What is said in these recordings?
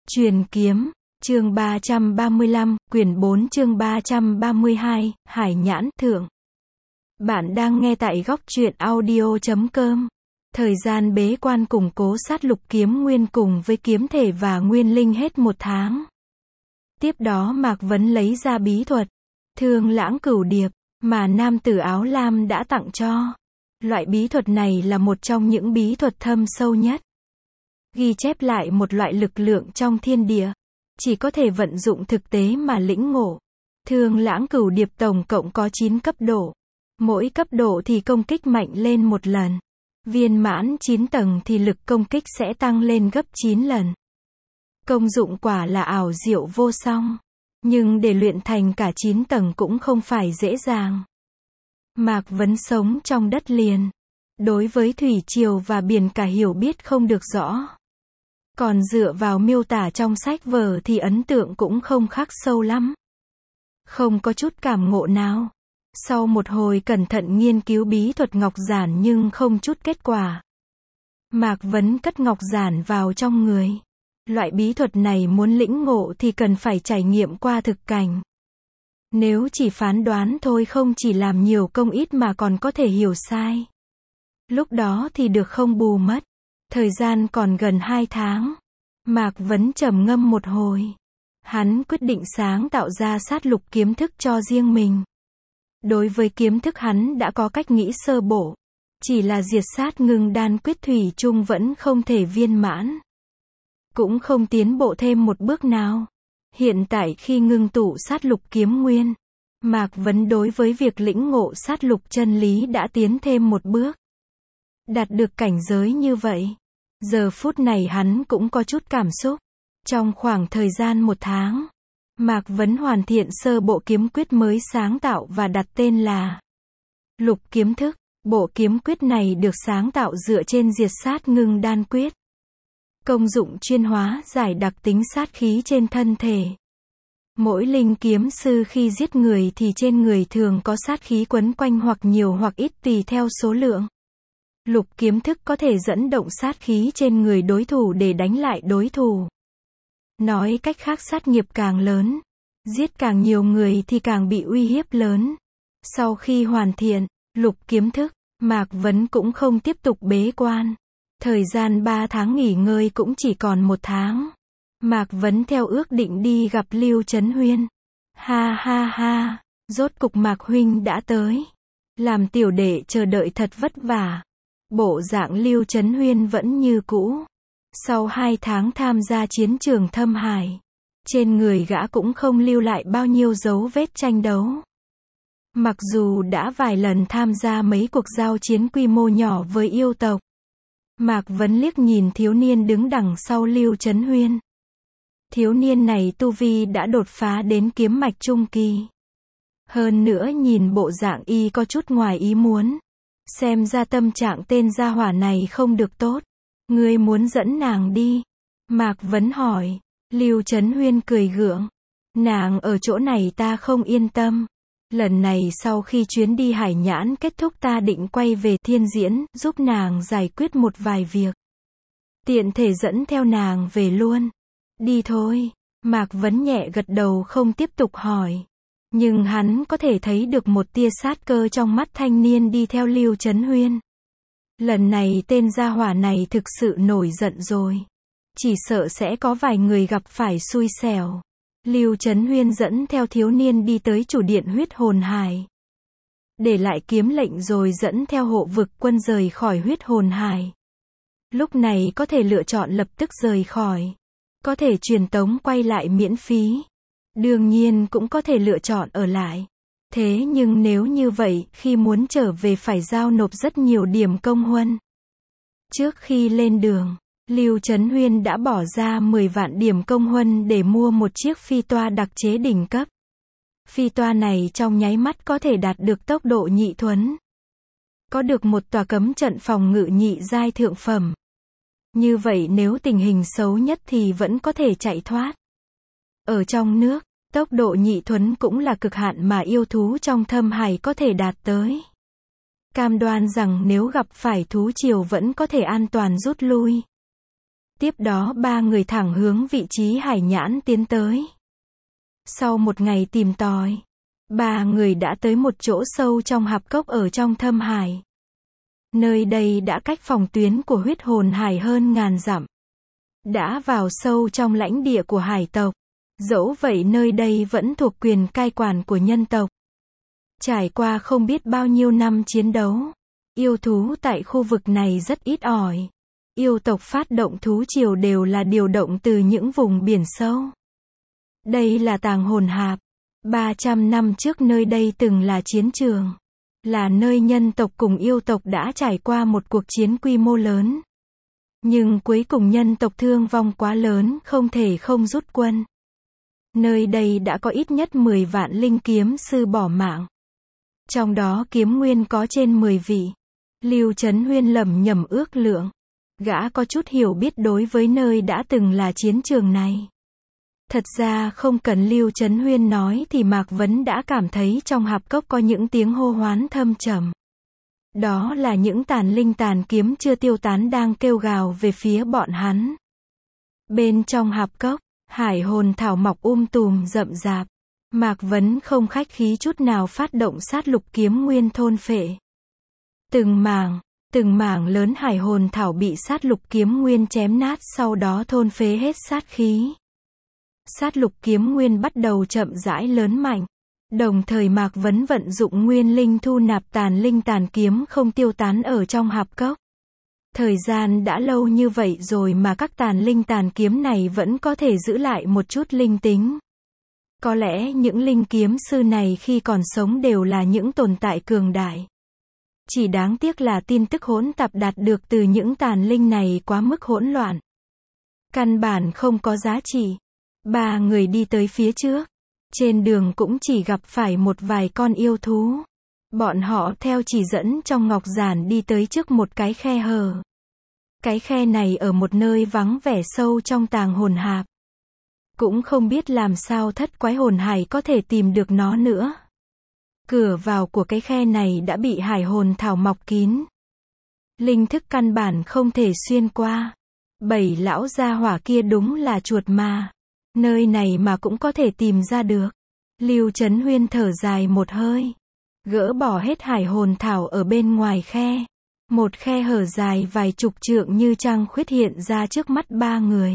Truyền kiếm, chương 335, quyển 4 chương 332, Hải Nhãn Thượng. Bạn đang nghe tại góc truyện audio.com. Thời gian bế quan củng cố sát lục kiếm nguyên cùng với kiếm thể và nguyên linh hết 1 tháng. Tiếp đó Mạc Vấn lấy ra bí thuật, Thương Lãng Cửu Điệp, mà nam tử áo lam đã tặng cho. Loại bí thuật này là một trong những bí thuật thâm sâu nhất. Ghi chép lại một loại lực lượng trong thiên địa, chỉ có thể vận dụng thực tế mà lĩnh ngộ. Thương Lãng Cửu Điệp tổng cộng có 9 cấp độ. Mỗi cấp độ thì công kích mạnh lên 1 lần. Viên mãn 9 tầng thì lực công kích sẽ tăng lên gấp 9 lần. Công dụng quả là ảo diệu vô song. Nhưng để luyện thành cả 9 tầng cũng không phải dễ dàng. Mạc Vấn sống trong đất liền. Đối với thủy triều và biển cả hiểu biết không được rõ. Còn dựa vào miêu tả trong sách vở thì ấn tượng cũng không khắc sâu lắm. Không có chút cảm ngộ nào. Sau một hồi cẩn thận nghiên cứu bí thuật ngọc giản nhưng không chút kết quả. Mạc Vấn cất ngọc giản vào trong người. Loại bí thuật này muốn lĩnh ngộ thì cần phải trải nghiệm qua thực cảnh. Nếu chỉ phán đoán thôi không chỉ làm nhiều công ít mà còn có thể hiểu sai. Lúc đó thì được không bù mất. Thời gian còn gần 2 tháng. Mạc Vấn trầm ngâm một hồi. Hắn quyết định sáng tạo ra sát lục kiếm thức cho riêng mình. Đối với kiếm thức hắn đã có cách nghĩ sơ bộ. Chỉ là diệt sát ngưng đan quyết thủy chung vẫn không thể viên mãn. Cũng không tiến bộ thêm một bước nào. Hiện tại khi ngưng tụ sát lục kiếm nguyên, Mạc Vấn đối với việc lĩnh ngộ sát lục chân lý đã tiến thêm một bước. Đạt được cảnh giới như vậy. Giờ phút này hắn cũng có chút cảm xúc. Trong khoảng thời gian 1 tháng, Mạc Vấn hoàn thiện sơ bộ kiếm quyết mới sáng tạo và đặt tên là Lục Kiếm Thức. Bộ kiếm quyết này được sáng tạo dựa trên diệt sát ngưng đan quyết. Công dụng chuyên hóa giải đặc tính sát khí trên thân thể. Mỗi linh kiếm sư khi giết người thì trên người thường có sát khí quấn quanh hoặc nhiều hoặc ít tùy theo số lượng. Lục kiếm thức có thể dẫn động sát khí trên người đối thủ để đánh lại đối thủ. Nói cách khác sát nghiệp càng lớn, giết càng nhiều người thì càng bị uy hiếp lớn. Sau khi hoàn thiện lục kiếm thức, Mạc Vấn cũng không tiếp tục bế quan. Thời gian 3 tháng nghỉ ngơi cũng chỉ còn 1 tháng. Mạc Vấn theo ước định đi gặp Lưu Chấn Huyên. Ha ha ha, rốt cục Mạc huynh đã tới. Làm tiểu đệ chờ đợi thật vất vả. Bộ dạng Lưu Chấn Huyên vẫn như cũ. Sau 2 tháng tham gia chiến trường Thâm Hải, trên người gã cũng không lưu lại bao nhiêu dấu vết tranh đấu. Mặc dù đã vài lần tham gia mấy cuộc giao chiến quy mô nhỏ với yêu tộc. Mạc Vấn liếc nhìn thiếu niên đứng đằng sau Lưu Chấn Huyên. Thiếu niên này tu vi đã đột phá đến kiếm mạch trung kỳ. Hơn nữa nhìn bộ dạng y có chút ngoài ý muốn. Xem ra tâm trạng tên gia hỏa này không được tốt. Ngươi muốn dẫn nàng đi? Mạc Vấn hỏi. Lưu Chấn Huyên cười gượng. Nàng ở chỗ này ta không yên tâm. Lần này sau khi chuyến đi Hải Nhãn kết thúc ta định quay về Thiên Diễn, giúp nàng giải quyết một vài việc. Tiện thể dẫn theo nàng về luôn. Đi thôi. Mạc Vấn nhẹ gật đầu không tiếp tục hỏi. Nhưng hắn có thể thấy được một tia sát cơ trong mắt thanh niên đi theo Lưu Chấn Huyên. Lần này tên gia hỏa này thực sự nổi giận rồi. Chỉ sợ sẽ có vài người gặp phải xui xẻo. Lưu Chấn Huyên dẫn theo thiếu niên đi tới chủ điện Huyết Hồn Hải. Để lại kiếm lệnh rồi dẫn theo hộ vực quân rời khỏi Huyết Hồn Hải. Lúc này có thể lựa chọn lập tức rời khỏi. Có thể truyền tống quay lại miễn phí. Đương nhiên cũng có thể lựa chọn ở lại. Thế nhưng nếu như vậy, khi muốn trở về phải giao nộp rất nhiều điểm công huân. Trước khi lên đường, Lưu Chấn Huyên đã bỏ ra 10 vạn điểm công huân để mua một chiếc phi toa đặc chế đỉnh cấp. Phi toa này trong nháy mắt có thể đạt được tốc độ nhị thuấn. Có được một tòa cấm trận phòng ngự nhị giai thượng phẩm. Như vậy nếu tình hình xấu nhất thì vẫn có thể chạy thoát. Ở trong nước, tốc độ nhị thuấn cũng là cực hạn mà yêu thú trong Thâm Hải có thể đạt tới. Cam đoan rằng nếu gặp phải thú triều vẫn có thể an toàn rút lui. Tiếp đó ba người thẳng hướng vị trí hải nhãn tiến tới. Sau một ngày tìm tòi, ba người đã tới một chỗ sâu trong hạp cốc ở trong thâm hải. Nơi đây đã cách phòng tuyến của huyết hồn hải hơn ngàn dặm. Đã vào sâu trong lãnh địa của hải tộc. Dẫu vậy nơi đây vẫn thuộc quyền cai quản của nhân tộc. Trải qua không biết bao nhiêu năm chiến đấu, yêu thú tại khu vực này rất ít ỏi. Yêu tộc phát động thú triều đều là điều động từ những vùng biển sâu. Đây là tàng hồn hạp. 300 năm trước nơi đây từng là chiến trường. Là nơi nhân tộc cùng yêu tộc đã trải qua một cuộc chiến quy mô lớn. Nhưng cuối cùng nhân tộc thương vong quá lớn không thể không rút quân. Nơi đây đã có ít nhất 10 vạn linh kiếm sư bỏ mạng. Trong đó kiếm nguyên có trên 10 vị. Lưu Chấn Huyên lẩm nhẩm ước lượng. Gã có chút hiểu biết đối với nơi đã từng là chiến trường này. Thật ra không cần Lưu Chấn Huyên nói thì Mạc Vấn đã cảm thấy trong hạp cốc có những tiếng hô hoán thâm trầm. Đó là những tàn linh tàn kiếm chưa tiêu tán đang kêu gào về phía bọn hắn. Bên trong hạp cốc, hải hồn thảo mọc tùm rậm rạp. Mạc Vấn không khách khí chút nào phát động sát lục kiếm nguyên thôn phệ. Từng mảng lớn hải hồn thảo bị sát lục kiếm nguyên chém nát, sau đó thôn phế hết sát khí. Sát lục kiếm nguyên bắt đầu chậm rãi lớn mạnh. Đồng thời Mạc Vấn vận dụng nguyên linh thu nạp tàn linh tàn kiếm không tiêu tán ở trong hạp cốc. Thời gian đã lâu như vậy rồi mà các tàn linh tàn kiếm này vẫn có thể giữ lại một chút linh tính. Có lẽ những linh kiếm sư này khi còn sống đều là những tồn tại cường đại. Chỉ đáng tiếc là tin tức hỗn tạp đạt được từ những tàn linh này quá mức hỗn loạn. Căn bản không có giá trị. Ba người đi tới phía trước. Trên đường cũng chỉ gặp phải một vài con yêu thú. Bọn họ theo chỉ dẫn trong ngọc giản đi tới trước một cái khe hở. Cái khe này ở một nơi vắng vẻ sâu trong tàng hồn hạp. Cũng không biết làm sao thất quái hồn hải có thể tìm được nó nữa. Cửa vào của cái khe này đã bị hải hồn thảo mọc kín. Linh thức căn bản không thể xuyên qua. 7 lão gia hỏa kia đúng là chuột ma. Nơi này mà cũng có thể tìm ra được. Lưu Chấn Huyên thở dài một hơi. Gỡ bỏ hết hải hồn thảo ở bên ngoài khe. Một khe hở dài vài chục trượng như trăng khuyết hiện ra trước mắt ba người.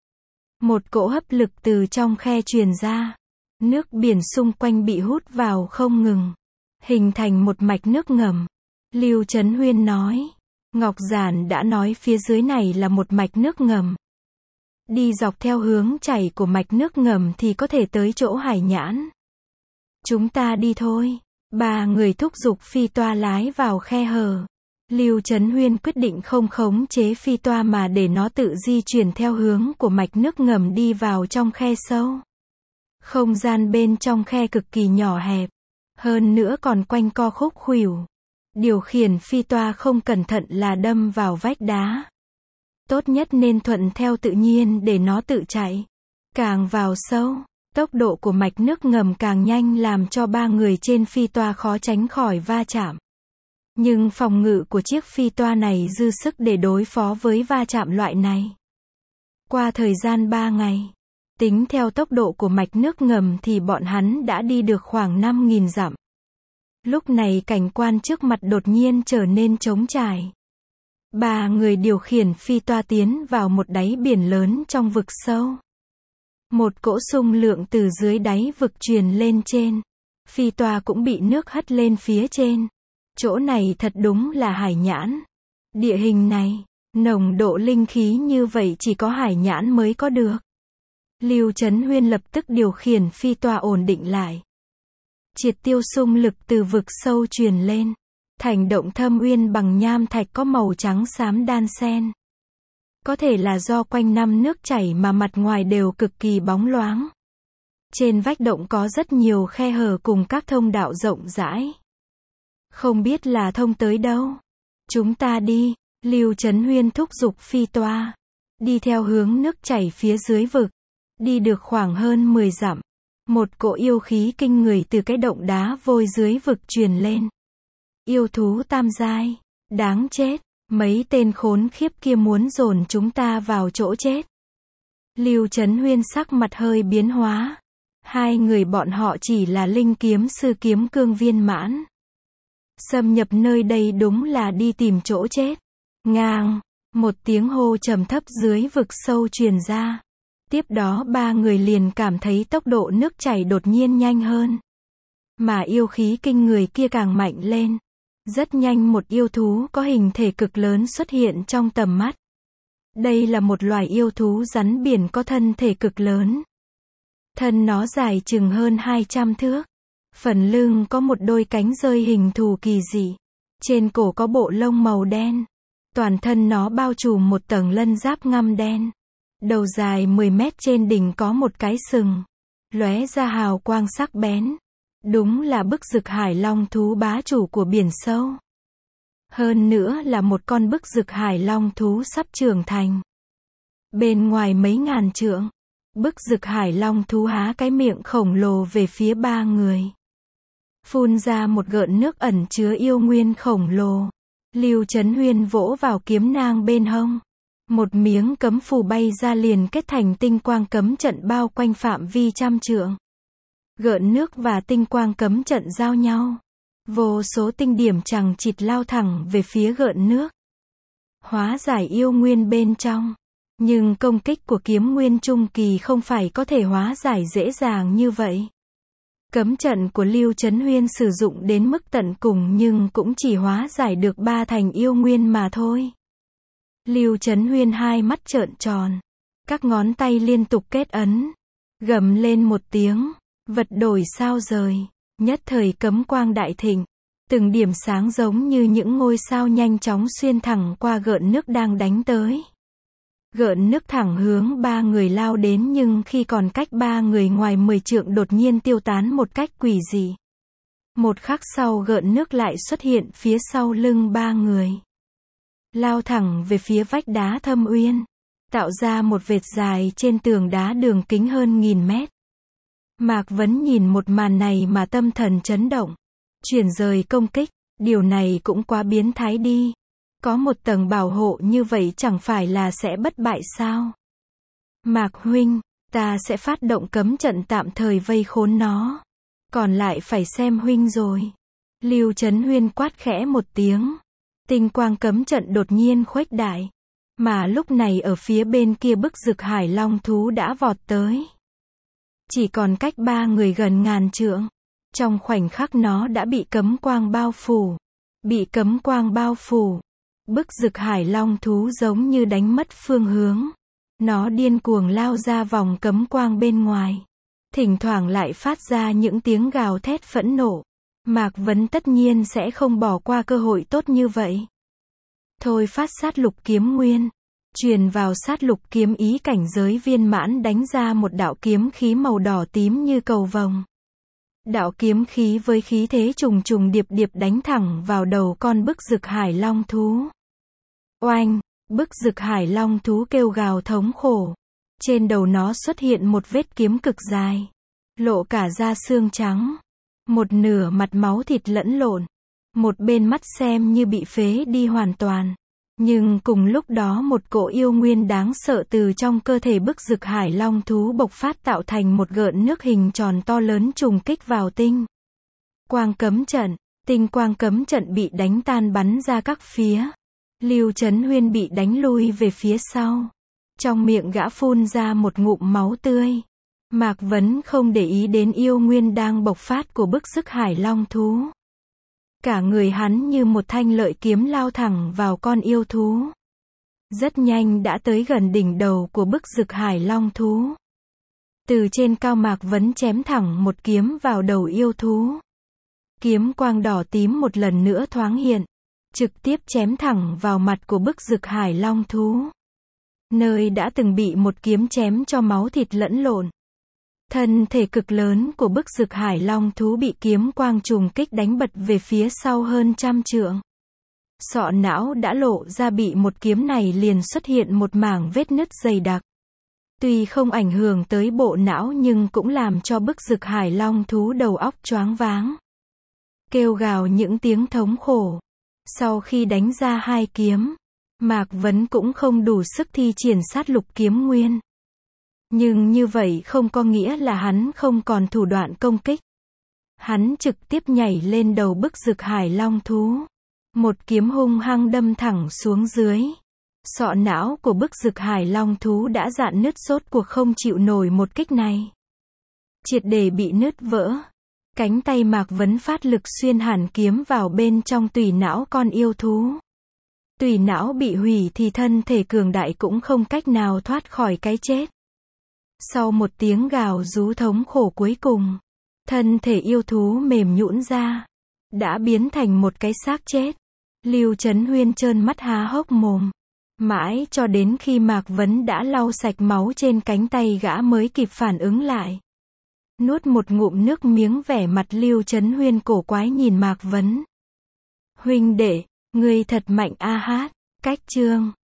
Một cỗ hấp lực từ trong khe truyền ra. Nước biển xung quanh bị hút vào không ngừng. Hình thành một mạch nước ngầm. Lưu Chấn Huyên nói. Ngọc Giản đã nói phía dưới này là một mạch nước ngầm. Đi dọc theo hướng chảy của mạch nước ngầm thì có thể tới chỗ hải nhãn. Chúng ta đi thôi. Ba người thúc giục phi toa lái vào khe hở. Lưu Chấn Huyên quyết định không khống chế phi toa mà để nó tự di chuyển theo hướng của mạch nước ngầm đi vào trong khe sâu. Không gian bên trong khe cực kỳ nhỏ hẹp. Hơn nữa còn quanh co khúc khuỷu. Điều khiển phi toa không cẩn thận là đâm vào vách đá. Tốt nhất nên thuận theo tự nhiên để nó tự chạy. Càng vào sâu, tốc độ của mạch nước ngầm càng nhanh làm cho ba người trên phi toa khó tránh khỏi va chạm. Nhưng phòng ngự của chiếc phi toa này dư sức để đối phó với va chạm loại này. Qua thời gian 3 ngày, tính theo tốc độ của mạch nước ngầm thì bọn hắn đã đi được khoảng 5.000 dặm. Lúc này cảnh quan trước mặt đột nhiên trở nên trống trải. Ba người điều khiển phi toa tiến vào một đáy biển lớn trong vực sâu. Một cỗ xung lượng từ dưới đáy vực truyền lên trên. Phi toa cũng bị nước hất lên phía trên. Chỗ này thật đúng là hải nhãn. Địa hình này, nồng độ linh khí như vậy chỉ có hải nhãn mới có được. Lưu Chấn Huyên lập tức điều khiển phi toa ổn định lại. Triệt tiêu xung lực từ vực sâu truyền lên. Thành động thâm uyên bằng nham thạch có màu trắng xám đan xen. Có thể là do quanh năm nước chảy mà mặt ngoài đều cực kỳ bóng loáng. Trên vách động có rất nhiều khe hở cùng các thông đạo rộng rãi. Không biết là thông tới đâu. Chúng ta đi. Lưu Chấn Huyên thúc giục phi toa. Đi theo hướng nước chảy phía dưới vực. Đi được khoảng hơn 10 dặm. Một cỗ yêu khí kinh người từ cái động đá vôi dưới vực truyền lên. Yêu thú tam giai. Đáng chết. Mấy tên khốn khiếp kia muốn dồn chúng ta vào chỗ chết. Lưu Chấn Huyên sắc mặt hơi biến hóa. Hai người bọn họ chỉ là linh kiếm sư kiếm cương viên mãn. Xâm nhập nơi đây đúng là đi tìm chỗ chết. Ngang, một tiếng hô trầm thấp dưới vực sâu truyền ra. Tiếp đó ba người liền cảm thấy tốc độ nước chảy đột nhiên nhanh hơn. Mà yêu khí kinh người kia càng mạnh lên. Rất nhanh một yêu thú có hình thể cực lớn xuất hiện trong tầm mắt. Đây là một loài yêu thú rắn biển có thân thể cực lớn. Thân nó dài chừng hơn 200 thước. Phần lưng có một đôi cánh rơi hình thù kỳ dị. Trên cổ có bộ lông màu đen. Toàn thân nó bao trùm một tầng lân giáp ngăm đen. Đầu dài 10 mét, trên đỉnh có một cái sừng. Lóe ra hào quang sắc bén. Đúng là bức rực hải long thú bá chủ của biển sâu. Hơn nữa là một con bức rực hải long thú sắp trưởng thành. Bên ngoài mấy ngàn trượng, bức rực hải long thú há cái miệng khổng lồ về phía ba người. Phun ra một gợn nước ẩn chứa yêu nguyên khổng lồ. Lưu Chấn Huyên vỗ vào kiếm nang bên hông. Một miếng cấm phù bay ra liền kết thành tinh quang cấm trận bao quanh phạm vi trăm trượng. Gợn nước và tinh quang cấm trận giao nhau. Vô số tinh điểm chằng chịt lao thẳng về phía gợn nước. Hóa giải yêu nguyên bên trong. Nhưng công kích của kiếm nguyên trung kỳ không phải có thể hóa giải dễ dàng như vậy. Cấm trận của Lưu Chấn Huyên sử dụng đến mức tận cùng nhưng cũng chỉ hóa giải được 3 thành yêu nguyên mà thôi. Lưu Chấn Huyên hai mắt trợn tròn. Các ngón tay liên tục kết ấn. Gầm lên một tiếng. Vật đổi sao rời. Nhất thời cấm quang đại thịnh. Từng điểm sáng giống như những ngôi sao nhanh chóng xuyên thẳng qua gợn nước đang đánh tới. Gợn nước thẳng hướng ba người lao đến nhưng khi còn cách ba người ngoài 10 trượng đột nhiên tiêu tán một cách quỷ dị. Một khắc sau gợn nước lại xuất hiện phía sau lưng ba người. Lao thẳng về phía vách đá thâm uyên. Tạo ra một vệt dài trên tường đá đường kính hơn 1000 mét. Mạc Vấn nhìn một màn này mà tâm thần chấn động. Chuyển rời công kích, điều này cũng quá biến thái đi. Có một tầng bảo hộ như vậy chẳng phải là sẽ bất bại sao? Mạc huynh, ta sẽ phát động cấm trận tạm thời vây khốn nó. Còn lại phải xem huynh rồi. Lưu Chấn Huyên quát khẽ một tiếng. Tinh quang cấm trận đột nhiên khuếch đại. Mà lúc này ở phía bên kia bức rực hải long thú đã vọt tới. Chỉ còn cách ba người gần ngàn trượng. Trong khoảnh khắc nó đã bị cấm quang bao phủ. Bị cấm quang bao phủ. Bức rực hải long thú giống như đánh mất phương hướng. Nó điên cuồng lao ra vòng cấm quang bên ngoài. Thỉnh thoảng lại phát ra những tiếng gào thét phẫn nộ. Mạc Vấn tất nhiên sẽ không bỏ qua cơ hội tốt như vậy. Thôi phát sát lục kiếm nguyên. Truyền vào sát lục kiếm ý cảnh giới viên mãn đánh ra một đạo kiếm khí màu đỏ tím như cầu vồng. Đạo kiếm khí với khí thế trùng trùng điệp điệp đánh thẳng vào đầu con bức rực hải long thú. Oanh, bức rực hải long thú kêu gào thống khổ. Trên đầu nó xuất hiện một vết kiếm cực dài. Lộ cả da xương trắng. Một nửa mặt máu thịt lẫn lộn. Một bên mắt xem như bị phế đi hoàn toàn. Nhưng cùng lúc đó một cỗ yêu nguyên đáng sợ từ trong cơ thể bức rực hải long thú bộc phát tạo thành một gợn nước hình tròn to lớn trùng kích vào tinh quang cấm trận. Tinh quang cấm trận bị đánh tan bắn ra các phía. Lưu Chấn Huyên bị đánh lui về phía sau. Trong miệng gã phun ra một ngụm máu tươi. Mạc Vấn không để ý đến yêu nguyên đang bộc phát của bức rực hải long thú. Cả người hắn như một thanh lợi kiếm lao thẳng vào con yêu thú. Rất nhanh đã tới gần đỉnh đầu của bức rực hải long thú. Từ trên cao Mạc Vấn chém thẳng một kiếm vào đầu yêu thú. Kiếm quang đỏ tím một lần nữa thoáng hiện. Trực tiếp chém thẳng vào mặt của bức rực hải long thú. Nơi đã từng bị một kiếm chém cho máu thịt lẫn lộn. Thân thể cực lớn của bức rực hải long thú bị kiếm quang trùng kích đánh bật về phía sau hơn 100 trượng. Sọ não đã lộ ra, bị một kiếm này liền xuất hiện một mảng vết nứt dày đặc. Tuy không ảnh hưởng tới bộ não nhưng cũng làm cho bức rực hải long thú đầu óc choáng váng. Kêu gào những tiếng thống khổ. Sau khi đánh ra hai kiếm, Mạc Vấn cũng không đủ sức thi triển sát lục kiếm nguyên. Nhưng như vậy không có nghĩa là hắn không còn thủ đoạn công kích. Hắn trực tiếp nhảy lên đầu bức rực hải long thú. Một kiếm hung hăng đâm thẳng xuống dưới. Sọ não của bức rực hải long thú đã rạn nứt, rốt cuộc không chịu nổi một kích này. Triệt để bị nứt vỡ. Cánh tay Mạc Vấn phát lực xuyên hàn kiếm vào bên trong tùy não con yêu thú. Tùy não bị hủy thì thân thể cường đại cũng không cách nào thoát khỏi cái chết. Sau một tiếng gào rú thống khổ cuối cùng, thân thể yêu thú mềm nhũn ra, đã biến thành một cái xác chết. Lưu Chấn Huyên trợn mắt há hốc mồm. Mãi cho đến khi Mạc Vấn đã lau sạch máu trên cánh tay gã mới kịp phản ứng lại. Nuốt một ngụm nước miếng, vẻ mặt Lưu Chấn Huyên cổ quái nhìn Mạc Vấn. Huynh đệ, ngươi thật mạnh a hát. Cách chương